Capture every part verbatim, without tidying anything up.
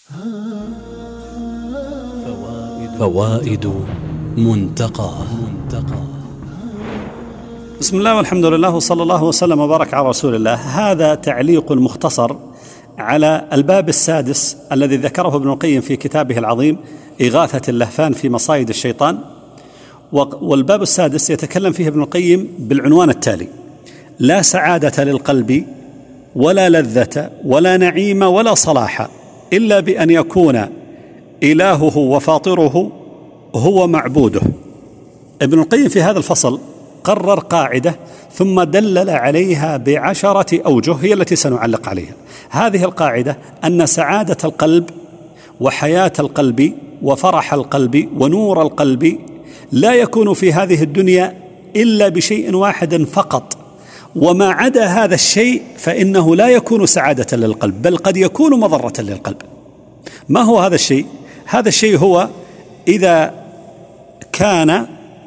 فوائد منتقى. بسم الله والحمد لله وصلى الله وسلم وبارك على رسول الله. هذا تعليق مختصر على الباب السادس الذي ذكره ابن القيم في كتابه العظيم إغاثة اللهفان في مصايد الشيطان. والباب السادس يتكلم فيه ابن القيم بالعنوان التالي: لا سعادة للقلب ولا لذة ولا نعيم ولا صلاح إلا بأن يكون إلهه وفاطره هو معبوده. ابن القيم في هذا الفصل قرر قاعدة ثم دلل عليها بعشرة أوجه هي التي سنعلق عليها. هذه القاعدة أن سعادة القلب وحياة القلب وفرح القلب ونور القلب لا يكون في هذه الدنيا إلا بشيء واحد فقط، وما عدا هذا الشيء فإنه لا يكون سعادة للقلب، بل قد يكون مضرة للقلب. ما هو هذا الشيء؟ هذا الشيء هو إذا كان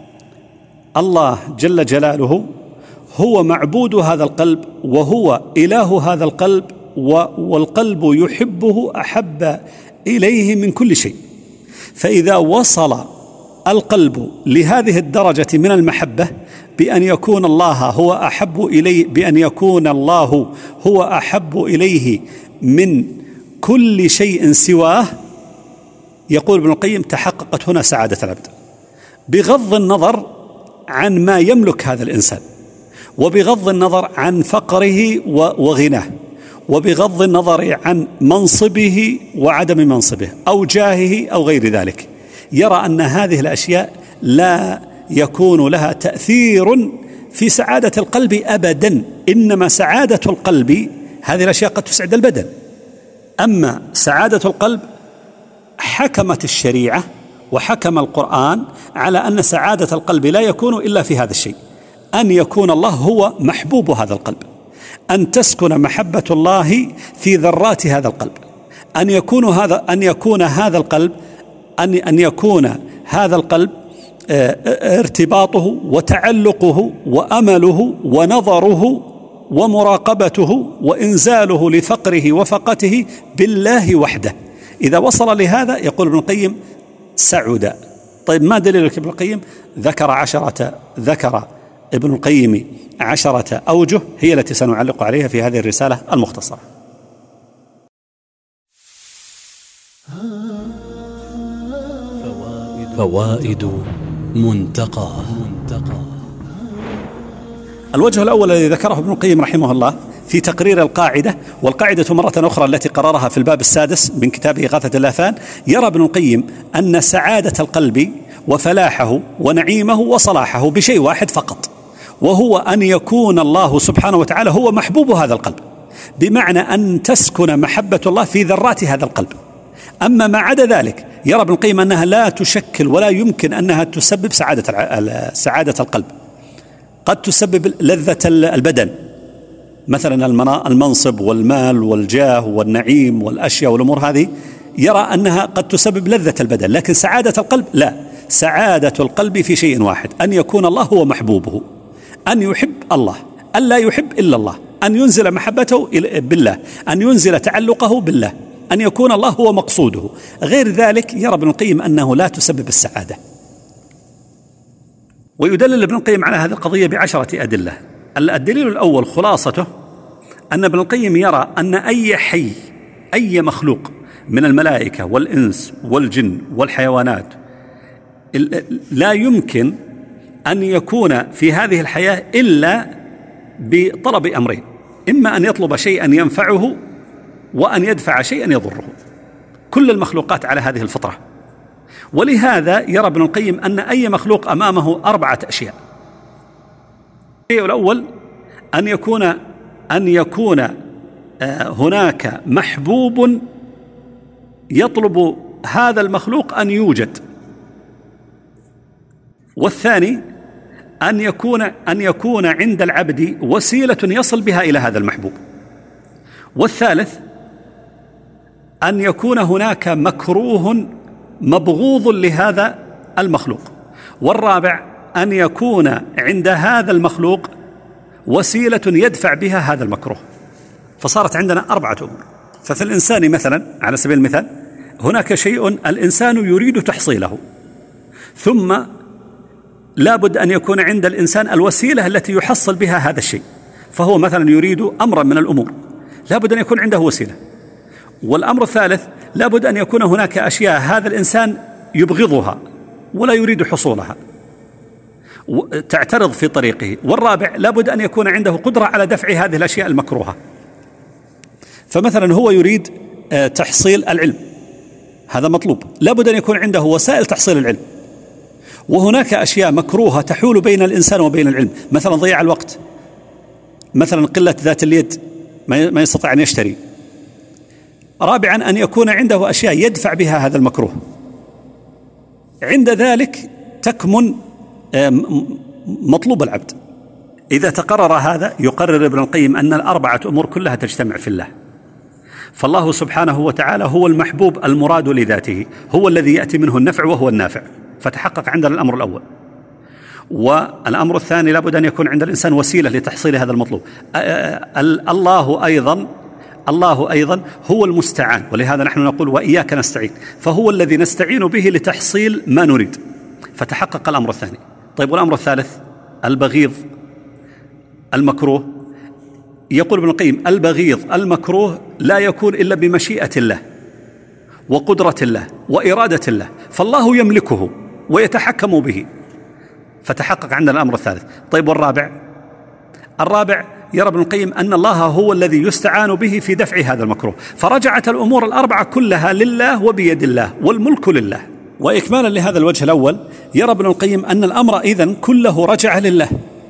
الله جل جلاله هو معبود هذا القلب وهو إله هذا القلب، والقلب يحبه أحب إليه من كل شيء. فإذا وصل القلب لهذه الدرجة من المحبة بأن يكون الله هو أحب إليه بأن يكون الله هو أحب إليه من كل شيء سواه، يقول ابن القيم تحققت هنا سعادة العبد، بغض النظر عن ما يملك هذا الإنسان، وبغض النظر عن فقره وغناه، وبغض النظر عن منصبه وعدم منصبه أو جاهه أو غير ذلك. يرى أن هذه الأشياء لا يكون لها تأثير في سعادة القلب أبدا، إنما سعادة القلب هذه الأشياء قد تسعد البدن، أما سعادة القلب حكمت الشريعة وحكم القرآن على أن سعادة القلب لا يكون إلا في هذا الشيء: أن يكون الله هو محبوب هذا القلب، أن تسكن محبة الله في ذرات هذا القلب، أن يكون هذا أن يكون هذا القلب أن أن يكون هذا القلب ارتباطه وتعلقه وأمله ونظره ومراقبته وإنزاله لفقره وفقته بالله وحده. إذا وصل لهذا يقول ابن القيم سعد. طيب ما دليلك ابن القيم؟ ذكر عشرة ذكر ابن القيم عشرة أوجه هي التي سنعلق عليها في هذه الرسالة المختصرة. فوائد منتقى. الوجه الأول الذي ذكره ابن القيم رحمه الله في تقرير القاعدة، والقاعدة مرة أخرى التي قررها في الباب السادس من كتاب إغاثة اللهفان، يرى ابن القيم أن سعادة القلب وفلاحه ونعيمه وصلاحه بشيء واحد فقط، وهو أن يكون الله سبحانه وتعالى هو محبوب هذا القلب، بمعنى أن تسكن محبة الله في ذرات هذا القلب. أما ما عدا ذلك يرى ابن القيم أنها لا تشكل ولا يمكن أنها تسبب سعادة سعادة القلب. قد تسبب لذة البدن، مثلا المنصب والمال والجاه والنعيم والأشياء والأمور هذه، يرى أنها قد تسبب لذة البدن، لكن سعادة القلب لا. سعادة القلب في شيء واحد: أن يكون الله هو محبوبه، أن يحب الله، أن لا يحب إلا الله، أن ينزل محبته بالله، أن ينزل تعلقه بالله، أن يكون الله هو مقصوده. غير ذلك يرى ابن القيم أنه لا تسبب السعادة. ويدلل ابن القيم على هذه القضية بعشرة أدلة. الدليل الأول خلاصته أن ابن القيم يرى أن أي حي أي مخلوق من الملائكة والإنس والجن والحيوانات لا يمكن أن يكون في هذه الحياة إلا بطلب أمرين: إما أن يطلب شيئا ينفعه وأن يدفع شيئا يضره. كل المخلوقات على هذه الفطرة. ولهذا يرى ابن القيم أن أي مخلوق أمامه أربعة أشياء. الشيء الأول أن يكون أن يكون هناك محبوب يطلب هذا المخلوق أن يوجد. والثاني أن يكون أن يكون عند العبد وسيلة يصل بها إلى هذا المحبوب. والثالث أن يكون هناك مكروه مبغوض لهذا المخلوق. والرابع أن يكون عند هذا المخلوق وسيلة يدفع بها هذا المكروه. فصارت عندنا أربعة أمور. ففي الإنسان مثلا على سبيل المثال هناك شيء الإنسان يريد تحصيله، ثم لابد أن يكون عند الإنسان الوسيلة التي يحصل بها هذا الشيء. فهو مثلا يريد أمرا من الأمور، لابد أن يكون عنده وسيلة. والأمر الثالث لابد أن يكون هناك أشياء هذا الإنسان يبغضها ولا يريد حصولها تعترض في طريقه. والرابع لابد أن يكون عنده قدرة على دفع هذه الأشياء المكروهة. فمثلا هو يريد تحصيل العلم، هذا مطلوب، لابد أن يكون عنده وسائل تحصيل العلم. وهناك أشياء مكروهة تحول بين الإنسان وبين العلم، مثلا ضياع الوقت، مثلا قلة ذات اليد ما يستطيع أن يشتري. رابعا أن يكون عنده أشياء يدفع بها هذا المكروه. عند ذلك تكمن مطلوب العبد. إذا تقرر هذا يقرر ابن القيم أن الأربعة أمور كلها تجتمع في الله. فالله سبحانه وتعالى هو المحبوب المراد لذاته، هو الذي يأتي منه النفع وهو النافع، فتحقق عندنا الأمر الأول. والأمر الثاني لابد أن يكون عند الإنسان وسيلة لتحصيل هذا المطلوب. الله أيضا الله أيضا هو المستعان، ولهذا نحن نقول وإياك نستعين، فهو الذي نستعين به لتحصيل ما نريد، فتحقق الأمر الثاني. طيب والأمر الثالث البغيض المكروه، يقول ابن القيم البغيض المكروه لا يكون إلا بمشيئة الله وقدرة الله وإرادة الله، فالله يملكه ويتحكم به، فتحقق عندنا الأمر الثالث. طيب والرابع الرابع يرى ابن القيم أن الله هو الذي يستعان به في دفع هذا المكروه، فرجعت الأمور الأربعة كلها لله وبيد الله والملك لله. وإكمالا لهذا الوجه الأول يرى ابن القيم أن الأمر إذن كله رجع لله،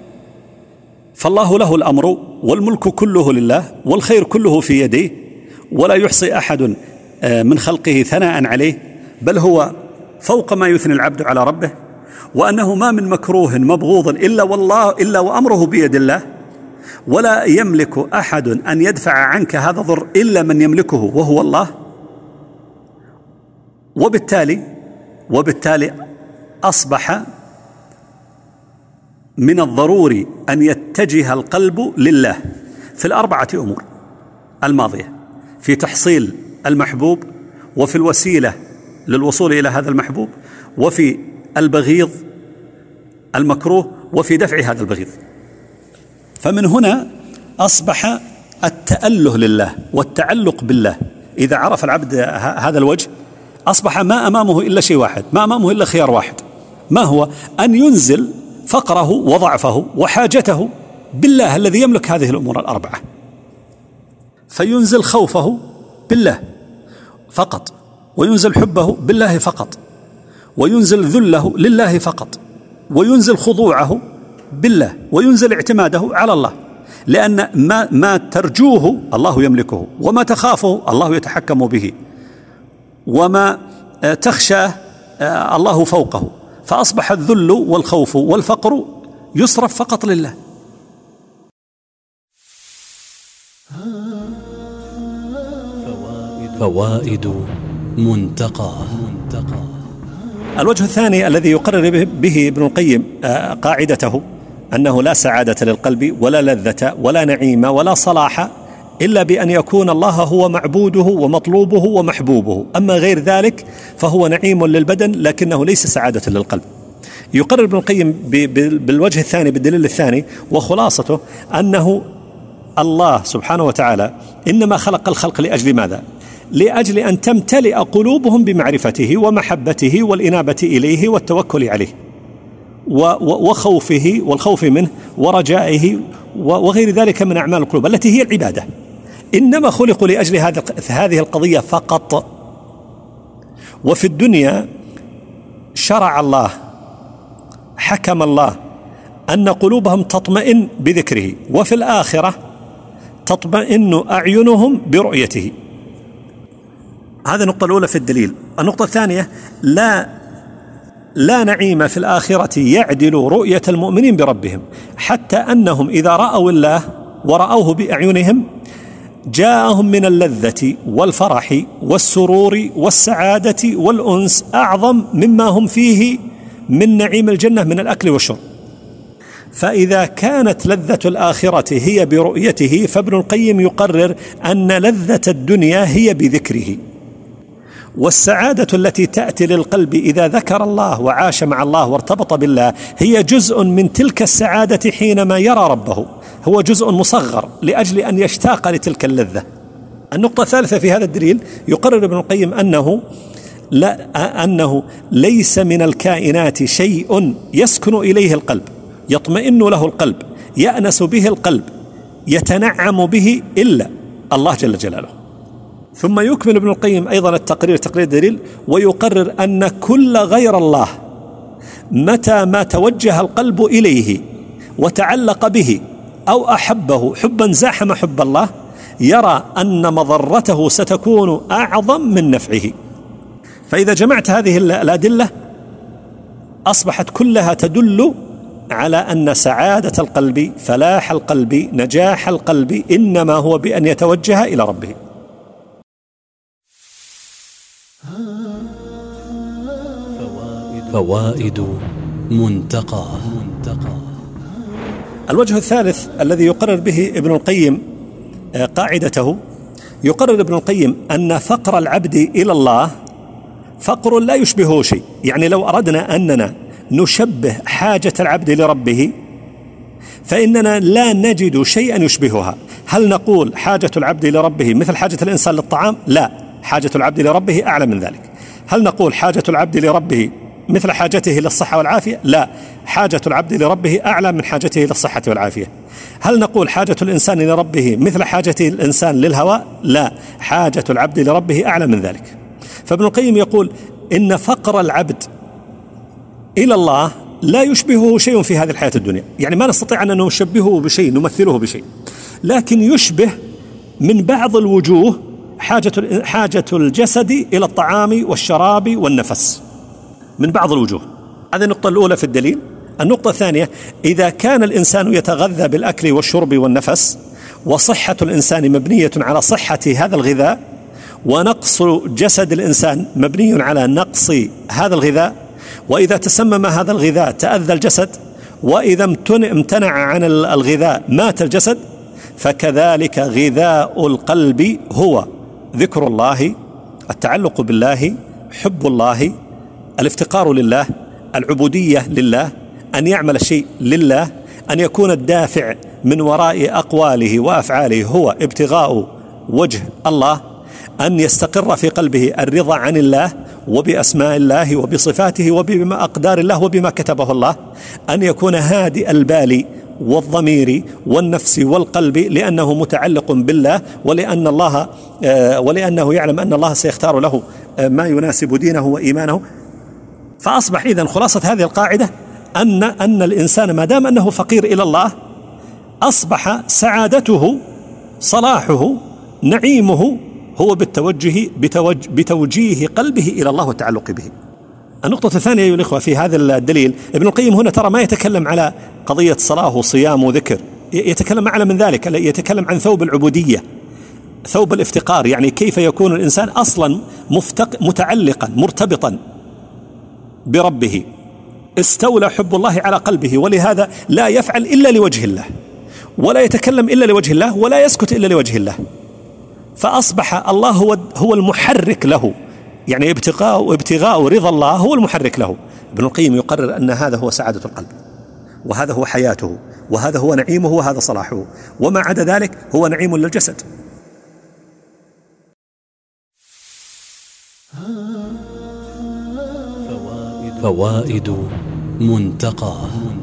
فالله له الأمر والملك كله لله والخير كله في يديه، ولا يحصي أحد من خلقه ثناء عليه، بل هو فوق ما يثني العبد على ربه، وأنه ما من مكروه مبغوض إلا والله إلا وأمره بيد الله، ولا يملك أحد أن يدفع عنك هذا الضر إلا من يملكه وهو الله. وبالتالي وبالتالي أصبح من الضروري أن يتجه القلب لله في الأربعة أمور الماضية، في تحصيل المحبوب، وفي الوسيلة للوصول إلى هذا المحبوب، وفي البغيض المكروه، وفي دفع هذا البغيض. فمن هنا أصبح التأله لله والتعلق بالله. إذا عرف العبد هذا الوجه أصبح ما أمامه إلا شيء واحد، ما أمامه إلا خيار واحد، ما هو؟ أن ينزل فقره وضعفه وحاجته بالله الذي يملك هذه الأمور الأربعة، فينزل خوفه بالله فقط، وينزل حبه بالله فقط، وينزل ذله لله فقط، وينزل خضوعه بالله، وينزل اعتماده على الله، لأن ما, ما ترجوه الله يملكه، وما تخافه الله يتحكم به، وما تخشاه الله فوقه، فأصبح الذل والخوف والفقر يصرف فقط لله. فوائد منتقى. الوجه الثاني الذي يقرر به ابن القيم قاعدته أنه لا سعادة للقلب ولا لذة ولا نعيم ولا صلاح إلا بأن يكون الله هو معبوده ومطلوبه ومحبوبه، أما غير ذلك فهو نعيم للبدن لكنه ليس سعادة للقلب. يقرر ابن القيم بالوجه الثاني بالدليل الثاني، وخلاصته أنه الله سبحانه وتعالى إنما خلق الخلق لأجل ماذا؟ لأجل أن تمتلئ قلوبهم بمعرفته ومحبته والإنابة إليه والتوكل عليه وخوفه والخوف منه ورجائه وغير ذلك من أعمال القلوب التي هي العبادة. إنما خلقوا لأجل هذه القضية فقط. وفي الدنيا شرع الله، حكم الله أن قلوبهم تطمئن بذكره، وفي الآخرة تطمئن أعينهم برؤيته. هذه النقطة الأولى في الدليل. النقطة الثانية، لا لا نعيم في الآخرة يعدل رؤية المؤمنين بربهم، حتى أنهم إذا رأوا الله ورأوه بأعينهم جاءهم من اللذة والفرح والسرور والسعادة والأنس أعظم مما هم فيه من نعيم الجنة من الأكل والشرب. فإذا كانت لذة الآخرة هي برؤيته، فابن القيم يقرر أن لذة الدنيا هي بذكره. والسعادة التي تأتي للقلب إذا ذكر الله وعاش مع الله وارتبط بالله هي جزء من تلك السعادة حينما يرى ربه، هو جزء مصغر لأجل أن يشتاق لتلك اللذة. النقطة الثالثة في هذا الدليل يقرر ابن القيم أنه لا أنه ليس من الكائنات شيء يسكن إليه القلب، يطمئن له القلب، يأنس به القلب، يتنعم به إلا الله جل جلاله. ثم يكمل ابن القيم أيضا التقرير تقرير الدليل ويقرر أن كل غير الله متى ما توجه القلب إليه وتعلق به أو أحبه حبا زاحم حب الله يرى أن مضرته ستكون أعظم من نفعه. فإذا جمعت هذه الأدلة أصبحت كلها تدل على أن سعادة القلب، فلاح القلب، نجاح القلب إنما هو بأن يتوجه إلى ربه. فوائد منتقى. الوجه الثالث الذي يقرر به ابن القيم قاعدته، يقرر ابن القيم أن فقر العبد إلى الله فقر لا يشبهه شيء. يعني لو أردنا أننا نشبه حاجة العبد لربه فإننا لا نجد شيئا يشبهها. هل نقول حاجة العبد لربه مثل حاجة الإنسان للطعام؟ لا، حاجة العبد لربه أعلى من ذلك. هل نقول حاجة العبد لربه مثل حاجته للصحة والعافية؟ لا، حاجة العبد لربه أعلى من حاجته للصحة والعافية. هل نقول حاجة الإنسان لربه مثل حاجة الإنسان للهواء؟ لا، حاجة العبد لربه أعلى من ذلك. فابن القيم يقول إن فقر العبد إلى الله لا يشبهه شيء في هذه الحياة الدنيا. يعني ما نستطيع أن نشبهه بشيء، نمثله بشيء، لكن يشبه من بعض الوجوه حاجة حاجة الجسد إلى الطعام والشراب والنفس، من بعض الوجوه. هذه النقطة الأولى في الدليل. النقطة الثانية، إذا كان الإنسان يتغذى بالأكل والشرب والنفس وصحة الإنسان مبنية على صحة هذا الغذاء ونقص جسد الإنسان مبني على نقص هذا الغذاء، وإذا تسمم هذا الغذاء تأذى الجسد، وإذا امتنع عن الغذاء مات الجسد، فكذلك غذاء القلب هو ذكر الله، التعلق بالله، حب الله، الافتقار لله، العبودية لله، أن يعمل الشيء لله، أن يكون الدافع من وراء أقواله وأفعاله هو ابتغاء وجه الله، أن يستقر في قلبه الرضا عن الله وبأسماء الله وبصفاته وبما أقدار الله وبما كتبه الله، أن يكون هادئ البال والضمير والنفس والقلب لأنه متعلق بالله، ولأن الله ولأنه يعلم أن الله سيختار له ما يناسب دينه وإيمانه. فأصبح إذن خلاصة هذه القاعدة أن أن الإنسان ما دام أنه فقير إلى الله أصبح سعادته، صلاحه، نعيمه هو بالتوجه بتوجه بتوجيه قلبه إلى الله والتعلق به. النقطة الثانية أيها الإخوة في هذا الدليل، ابن القيم هنا ترى ما يتكلم على قضية صلاة وصيام وذكر، يتكلم أعلى من ذلك، يتكلم عن ثوب العبودية، ثوب الافتقار. يعني كيف يكون الإنسان أصلا مفتق متعلقا مرتبطا بربه، استولى حب الله على قلبه، ولهذا لا يفعل إلا لوجه الله، ولا يتكلم إلا لوجه الله، ولا يسكت إلا لوجه الله. فأصبح الله هو هو المحرك له، يعني ابتغاء ابتغاء رضا الله هو المحرك له. ابن القيم يقرر أن هذا هو سعادة القلب، وهذا هو حياته، وهذا هو نعيمه، وهذا صلاحه، وما عدا ذلك هو نعيم للجسد. فوائد منتقى.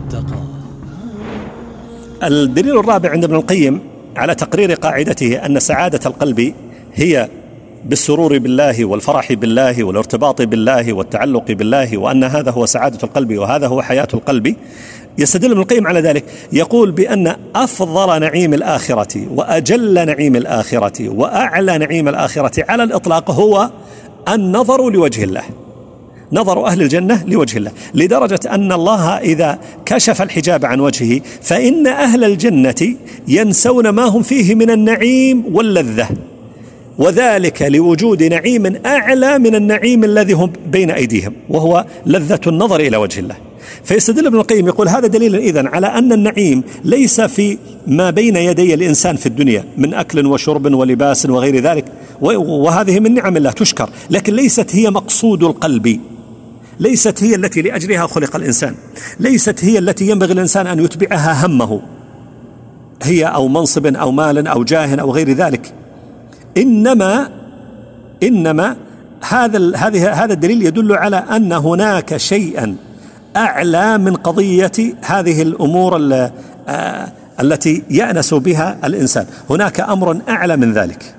الدليل الرابع عند ابن القيم على تقرير قاعدته أن سعادة القلب هي بالسرور بالله والفرح بالله والارتباط بالله والتعلق بالله، وأن هذا هو سعادة القلب وهذا هو حياة القلب. يستدل ابن القيم على ذلك، يقول بأن أفضل نعيم الآخرة وأجل نعيم الآخرة وأعلى نعيم الآخرة على الإطلاق هو النظر لوجه الله، نظر أهل الجنة لوجه الله، لدرجة أن الله إذا كشف الحجاب عن وجهه فإن أهل الجنة ينسون ما هم فيه من النعيم واللذة، وذلك لوجود نعيم أعلى من النعيم الذي هم بين أيديهم، وهو لذة النظر إلى وجه الله. فيستدل ابن القيم يقول هذا دليل إذن على أن النعيم ليس في ما بين يدي الإنسان في الدنيا من أكل وشرب ولباس وغير ذلك، وهذه من نعم الله تشكر، لكن ليست هي مقصود القلب، ليست هي التي لأجلها خلق الإنسان، ليست هي التي ينبغي الإنسان أن يتبعها همه، هي أو منصب أو مال أو جاه أو غير ذلك. إنما إنما هذا هذه هذا الدليل يدل على أن هناك شيئا أعلى من قضية هذه الأمور التي يأنس بها الإنسان، هناك أمر أعلى من ذلك،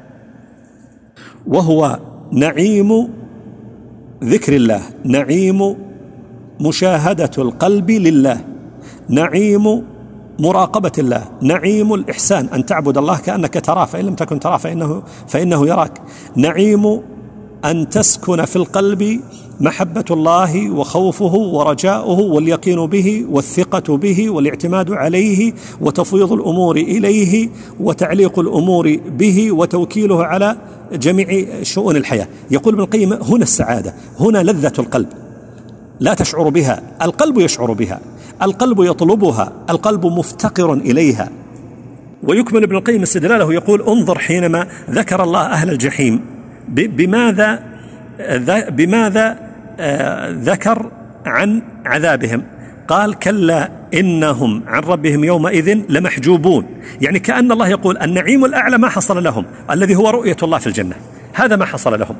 وهو نعيم ذكر الله، نعيم مشاهدة القلب لله، نعيم مراقبة الله، نعيم الإحسان أن تعبد الله كأنك تراه فإن لم تكن تراه فإنه, فإنه يراك، نعيم أن تسكن في القلب محبة الله وخوفه ورجاؤه واليقين به والثقة به والاعتماد عليه وتفويض الأمور إليه وتعليق الأمور به وتوكيله على جميع شؤون الحياة. يقول ابن القيم هنا السعادة، هنا لذة القلب، لا تشعر بها، القلب يشعر بها، القلب يطلبها، القلب مفتقر إليها. ويكمل ابن القيم استدلاله يقول انظر حينما ذكر الله أهل الجحيم بماذا بماذا ذكر عن عذابهم، قال كلا إنهم عن ربهم يومئذ لمحجوبون، يعني كأن الله يقول النعيم الأعلى ما حصل لهم الذي هو رؤية الله في الجنة، هذا ما حصل لهم.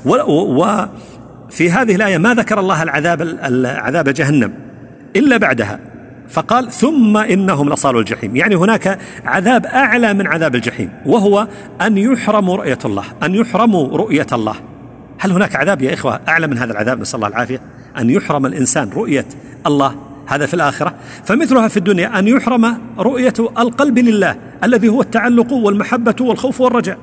وفي هذه الآية ما ذكر الله العذاب العذاب جهنم إلا بعدها، فقال ثم إنهم لصالوا الجحيم، يعني هناك عذاب أعلى من عذاب الجحيم، وهو أن يحرموا رؤية الله، أن يحرموا رؤية الله. هل هناك عذاب يا إخوة أعلى من هذا العذاب؟ نسأل الله العافية. أن يحرم الإنسان رؤية الله، هذا في الآخرة، فمثلها في الدنيا أن يحرم رؤية القلب لله الذي هو التعلق والمحبة والخوف والرجاء.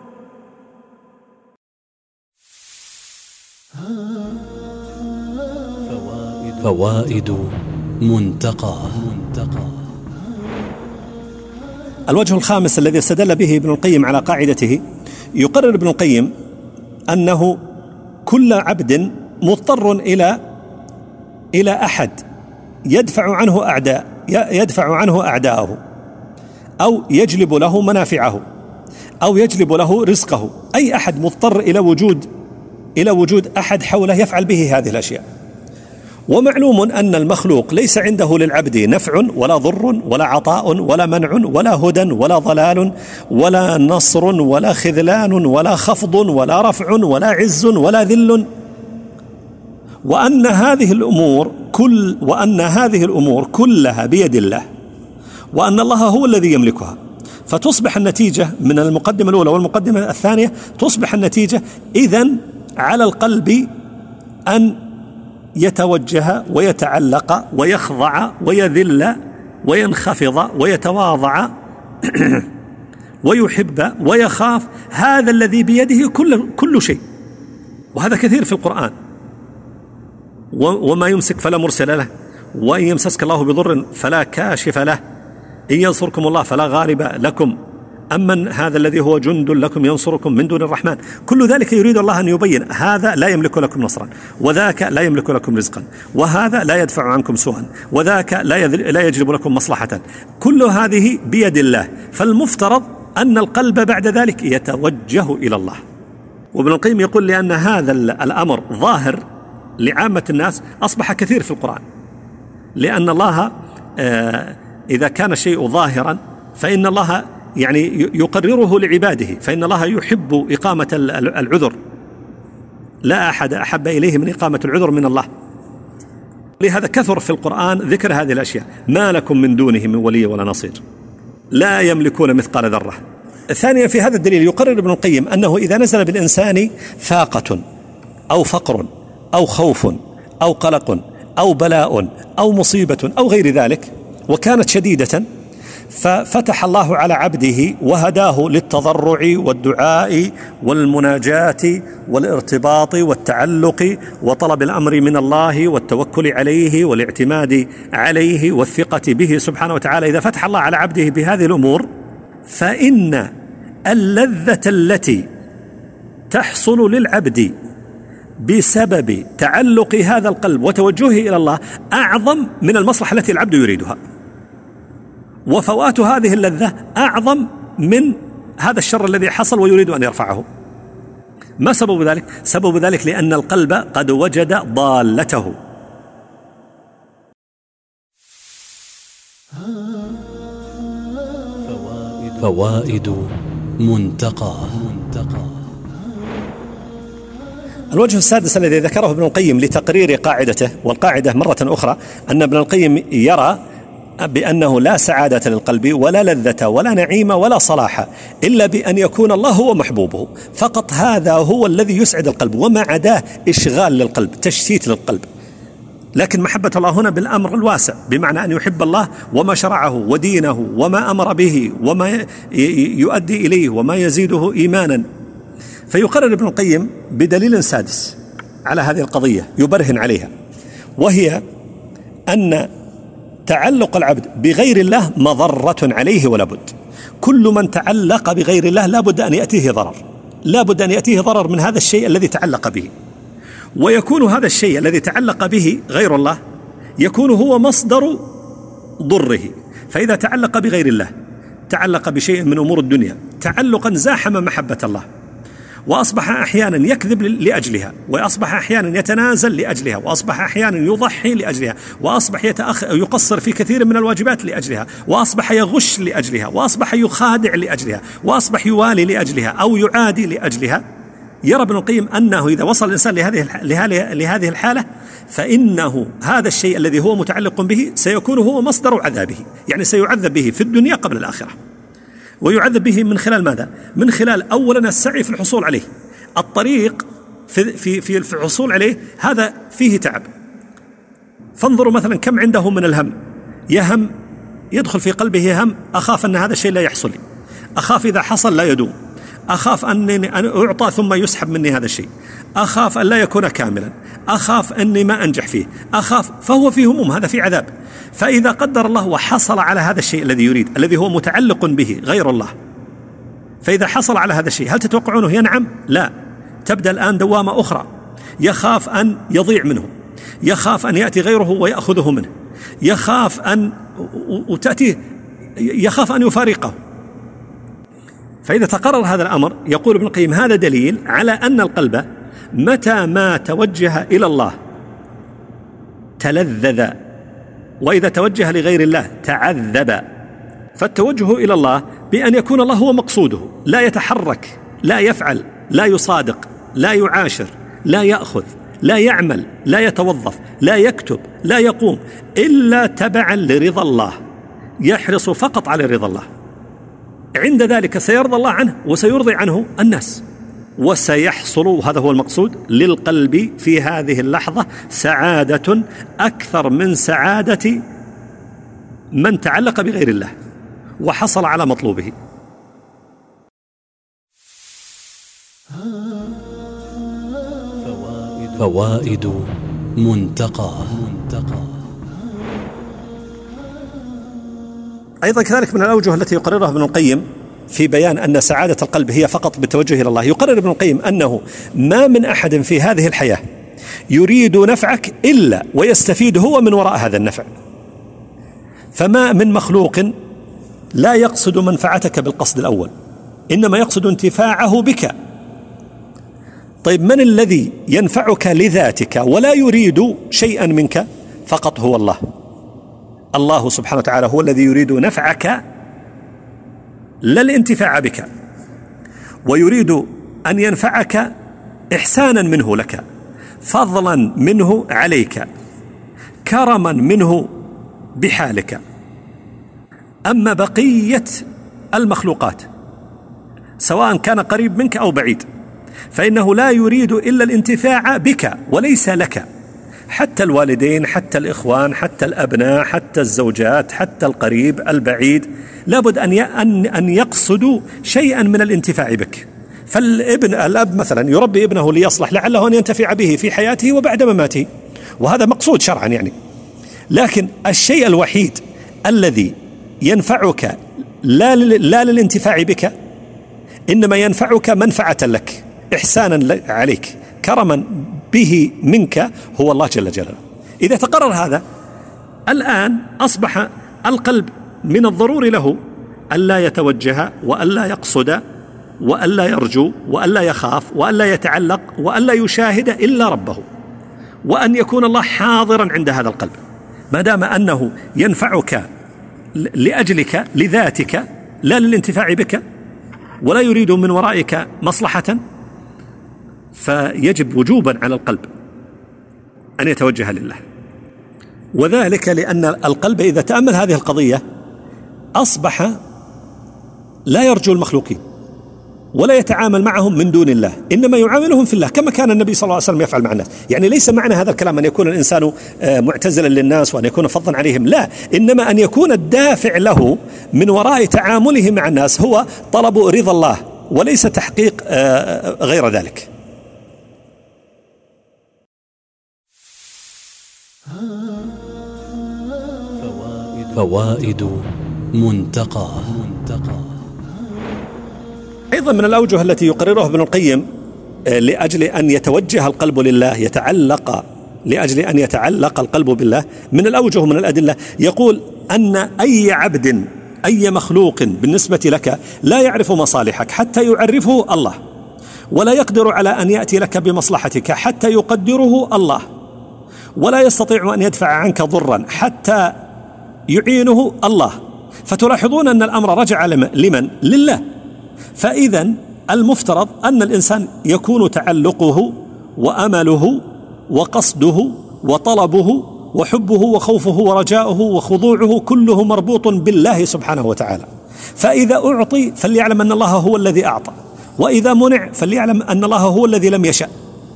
فوائد منتقى. الوجه الخامس الذي استدل به ابن القيم على قاعدته، يقرر ابن القيم أنه كل عبد مضطر إلى إلى أحد يدفع عنه أعداء يدفع عنه أعداءه، أو يجلب له منافعه، أو يجلب له رزقه. أي أحد مضطر إلى وجود إلى وجود أحد حوله يفعل به هذه الأشياء. ومعلوم أن المخلوق ليس عنده للعبد نفع ولا ضر ولا عطاء ولا منع ولا هدى ولا ضلال ولا نصر ولا خذلان ولا خفض ولا رفع ولا عز ولا ذل، وأن هذه الأمور كل وأن هذه الأمور كلها بيد الله، وأن الله هو الذي يملكها. فتصبح النتيجة من المقدمة الأولى والمقدمة الثانية، تصبح النتيجة إذن على القلب أن يتوجه ويتعلق ويخضع ويذل وينخفض ويتواضع ويحب ويخاف هذا الذي بيده كل كل شيء. وهذا كثير في القرآن، وما يمسك فلا مرسل له، وإن يمسسك الله بضر فلا كاشف له، إن ينصركم الله فلا غالب لكم، أمن هذا الذي هو جند لكم ينصركم من دون الرحمن. كل ذلك يريد الله أن يبين هذا لا يملك لكم نصرا، وذاك لا يملك لكم رزقا، وهذا لا يدفع عنكم سوءا، وذاك لا لا يجلب لكم مصلحة. كل هذه بيد الله، فالمفترض أن القلب بعد ذلك يتوجه إلى الله. وابن القيم يقول لأن هذا الأمر ظاهر لعامة الناس أصبح كثير في القرآن، لأن الله إذا كان الشيء ظاهرا فإن الله يعني يقرره لعباده، فإن الله يحب إقامة العذر، لا أحد أحب إليه من إقامة العذر من الله. لهذا كثر في القرآن ذكر هذه الأشياء، ما لكم من دونه من ولي ولا نصير، لا يملكون مثقال ذرة. ثانيا في هذا الدليل يقرر ابن القيم أنه إذا نزل بالإنسان فاقة أو فقر أو خوف أو قلق أو بلاء أو مصيبة أو غير ذلك وكانت شديدة، ففتح الله على عبده وهداه للتضرع والدعاء والمناجاة والارتباط والتعلق وطلب الأمر من الله والتوكل عليه والاعتماد عليه والثقة به سبحانه وتعالى. إذا فتح الله على عبده بهذه الأمور فإن اللذة التي تحصل للعبد بسبب تعلق هذا القلب وتوجهه إلى الله أعظم من المصلحة التي العبد يريدها، وفوات هذه اللذة أعظم من هذا الشر الذي حصل ويريد أن يرفعه. ما سبب ذلك؟ سبب ذلك لأن القلب قد وجد ضالته. فوائد منتقى. الوجه السادس الذي ذكره ابن القيم لتقرير قاعدته، والقاعدة مرة أخرى أن ابن القيم يرى بأنه لا سعادة للقلب ولا لذة ولا نعيم ولا صلاح إلا بأن يكون الله هو محبوبه فقط. هذا هو الذي يسعد القلب، وما عداه إشغال للقلب، تشتيت للقلب. لكن محبة الله هنا بالأمر الواسع، بمعنى أن يحب الله وما شرعه ودينه وما أمر به وما يؤدي إليه وما يزيده إيمانا. فيقرر ابن القيم بدليل سادس على هذه القضية يبرهن عليها، وهي أن تعلق العبد بغير الله مضرة عليه ولا بد. كل من تعلق بغير الله لا بد أن يأتيه ضرر، لا بد أن يأتيه ضرر من هذا الشيء الذي تعلق به. ويكون هذا الشيء الذي تعلق به غير الله يكون هو مصدر ضره. فإذا تعلق بغير الله، تعلق بشيء من أمور الدنيا تعلقا زاحم محبة الله، وأصبح أحيانا يكذب لأجلها، وأصبح أحيانا يتنازل لأجلها، وأصبح أحيانا يضحي لأجلها، وأصبح يتأخ... يقصر في كثير من الواجبات لأجلها، وأصبح يغش لأجلها، وأصبح يخادع لأجلها، وأصبح يوالي لأجلها أو يعادي لأجلها. يرى ابن القيم أنه إذا وصل الإنسان لهذه لهذه الحالة فإنه هذا الشيء الذي هو متعلق به سيكون هو مصدر عذابه، يعني سيعذب به في الدنيا قبل الآخرة. ويعذب به من خلال ماذا؟ من خلال أولا السعي في الحصول عليه. الطريق في في في في الحصول عليه هذا فيه تعب. فانظروا مثلا كم عنده من الهم، يهم يدخل في قلبه هم، أخاف أن هذا الشيء لا يحصل لي، أخاف إذا حصل لا يدوم، أخاف أنني أن أعطى ثم يسحب مني هذا الشيء، أخاف أن لا يكون كاملا، أخاف أني ما أنجح فيه، أخاف، فهو في هموم، هذا في عذاب. فإذا قدر الله وحصل على هذا الشيء الذي يريد الذي هو متعلق به غير الله، فإذا حصل على هذا الشيء هل تتوقعونه ينعم؟ لا، تبدأ الآن دوامة أخرى، يخاف أن يضيع منه، يخاف أن يأتي غيره ويأخذه منه، يخاف أن وتأتيه يخاف أن يفارقه. فإذا تقرر هذا الأمر يقول ابن القيم هذا دليل على أن القلب متى ما توجه إلى الله تلذذ، وإذا توجه لغير الله تعذب. فالتوجه إلى الله بأن يكون الله هو مقصوده، لا يتحرك، لا يفعل، لا يصادق، لا يعاشر، لا يأخذ، لا يعمل، لا يتوظف، لا يكتب، لا يقوم إلا تبعا لرضا الله، يحرص فقط على رضا الله. عند ذلك سيرضى الله عنه وسيرضي عنه الناس، وسيحصل، هذا هو المقصود، للقلب في هذه اللحظة سعادة أكثر من سعادة من تعلق بغير الله وحصل على مطلوبه. فوائد منتقى. أيضا كذلك من الأوجه التي يقررها ابن القيم في بيان أن سعادة القلب هي فقط بالتوجه إلى الله، يقرر ابن القيم أنه ما من أحد في هذه الحياة يريد نفعك إلا ويستفيد هو من وراء هذا النفع. فما من مخلوق لا يقصد منفعتك بالقصد الأول، إنما يقصد انتفاعه بك. طيب من الذي ينفعك لذاتك ولا يريد شيئا منك؟ فقط هو الله. الله سبحانه وتعالى هو الذي يريد نفعك لا الانتفاع بك، ويريد أن ينفعك إحسانا منه لك، فضلا منه عليك، كرما منه بحالك. أما بقية المخلوقات سواء كان قريب منك أو بعيد فإنه لا يريد إلا الانتفاع بك وليس لك. حتى الوالدين، حتى الإخوان، حتى الأبناء، حتى الزوجات، حتى القريب البعيد، لابد أن أن يقصدوا شيئا من الانتفاع بك. فالابن الأب مثلا يربي ابنه ليصلح لعله أن ينتفع به في حياته وبعد مماته، وهذا مقصود شرعا يعني. لكن الشيء الوحيد الذي ينفعك لا لا للانتفاع بك، إنما ينفعك منفعة لك، إحسانا عليك، كرما به منك، هو الله جل جلاله. إذا تقرر هذا الآن أصبح القلب من الضروري له ألا يتوجه وألا يقصد وألا يرجو وألا يخاف وألا يتعلق وألا يشاهد إلا ربه، وأن يكون الله حاضرا عند هذا القلب. ما دام أنه ينفعك لأجلك لذاتك لا للانتفاع بك، ولا يريد من ورائك مصلحة، فيجب وجوبا على القلب أن يتوجه لله. وذلك لأن القلب إذا تأمل هذه القضية أصبح لا يرجو المخلوقين ولا يتعامل معهم من دون الله، إنما يعاملهم في الله، كما كان النبي صلى الله عليه وسلم يفعل مع الناس. يعني ليس معنى هذا الكلام أن يكون الإنسان معتزلا للناس وأن يكون فظا عليهم، لا، إنما أن يكون الدافع له من وراء تعامله مع الناس هو طلب رضا الله وليس تحقيق غير ذلك. فوائد منتقى. أيضا من الأوجه التي يقررها ابن القيم لأجل أن يتوجه القلب لله، يتعلق لأجل أن يتعلق القلب بالله، من الأوجه من الأدلة يقول أن أي عبد أي مخلوق بالنسبة لك لا يعرف مصالحك حتى يعرفه الله، ولا يقدر على أن يأتي لك بمصلحتك حتى يقدره الله، ولا يستطيع أن يدفع عنك ضرا حتى يعينه الله. فتلاحظون أن الأمر رجع لمن؟ لله. فإذا المفترض أن الإنسان يكون تعلقه وأمله وقصده وطلبه وحبه وخوفه ورجاؤه وخضوعه كله مربوط بالله سبحانه وتعالى. فإذا أعطي فليعلم أن الله هو الذي أعطى، وإذا منع فليعلم أن الله هو الذي لم يشأ.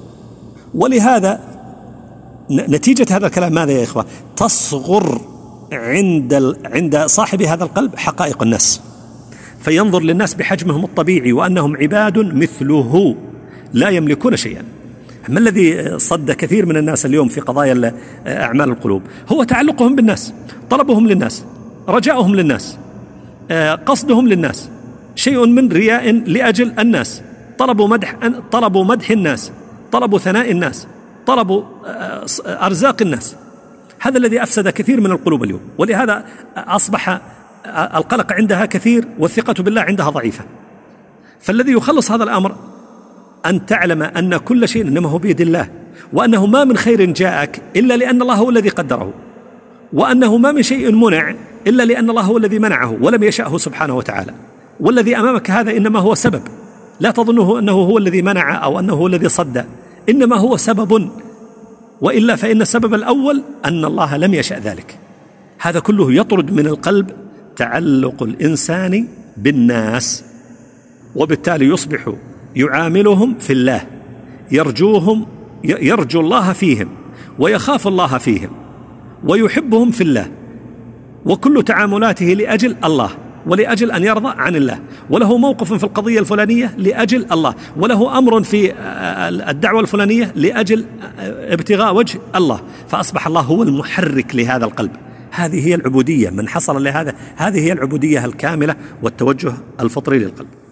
ولهذا نتيجة هذا الكلام ماذا يا إخوة؟ تصغر عند عند صاحب هذا القلب حقائق الناس، فينظر للناس بحجمهم الطبيعي وأنهم عباد مثله لا يملكون شيئا. ما الذي صد كثير من الناس اليوم في قضايا أعمال القلوب؟ هو تعلقهم بالناس، طلبهم للناس، رجاؤهم للناس، قصدهم للناس، شيء من رياء لأجل الناس، طلبوا مدح طلبوا مدح الناس، طلبوا ثناء الناس، طلبوا أرزاق الناس. هذا الذي أفسد كثير من القلوب اليوم، ولهذا أصبح القلق عندها كثير والثقة بالله عندها ضعيفة. فالذي يخلص هذا الأمر أن تعلم أن كل شيء إنما هو بيد الله، وأنه ما من خير جاءك إلا لأن الله هو الذي قدره، وأنه ما من شيء منع إلا لأن الله هو الذي منعه ولم يشأه سبحانه وتعالى. والذي أمامك هذا إنما هو سبب، لا تظنه أنه هو الذي منع أو أنه هو الذي صد، إنما هو سبب، وإلا فإن السبب الأول أن الله لم يشأ ذلك. هذا كله يطرد من القلب تعلق الإنسان بالناس، وبالتالي يصبح يعاملهم في الله، يرجوهم يرجو الله فيهم ويخاف الله فيهم ويحبهم في الله، وكل تعاملاته لأجل الله ولأجل أن يرضى عن الله، وله موقف في القضية الفلانية لأجل الله، وله أمر في الدعوة الفلانية لأجل ابتغاء وجه الله. فأصبح الله هو المحرك لهذا القلب. هذه هي العبودية، من حصل لهذا هذه هي العبودية الكاملة والتوجه الفطري للقلب.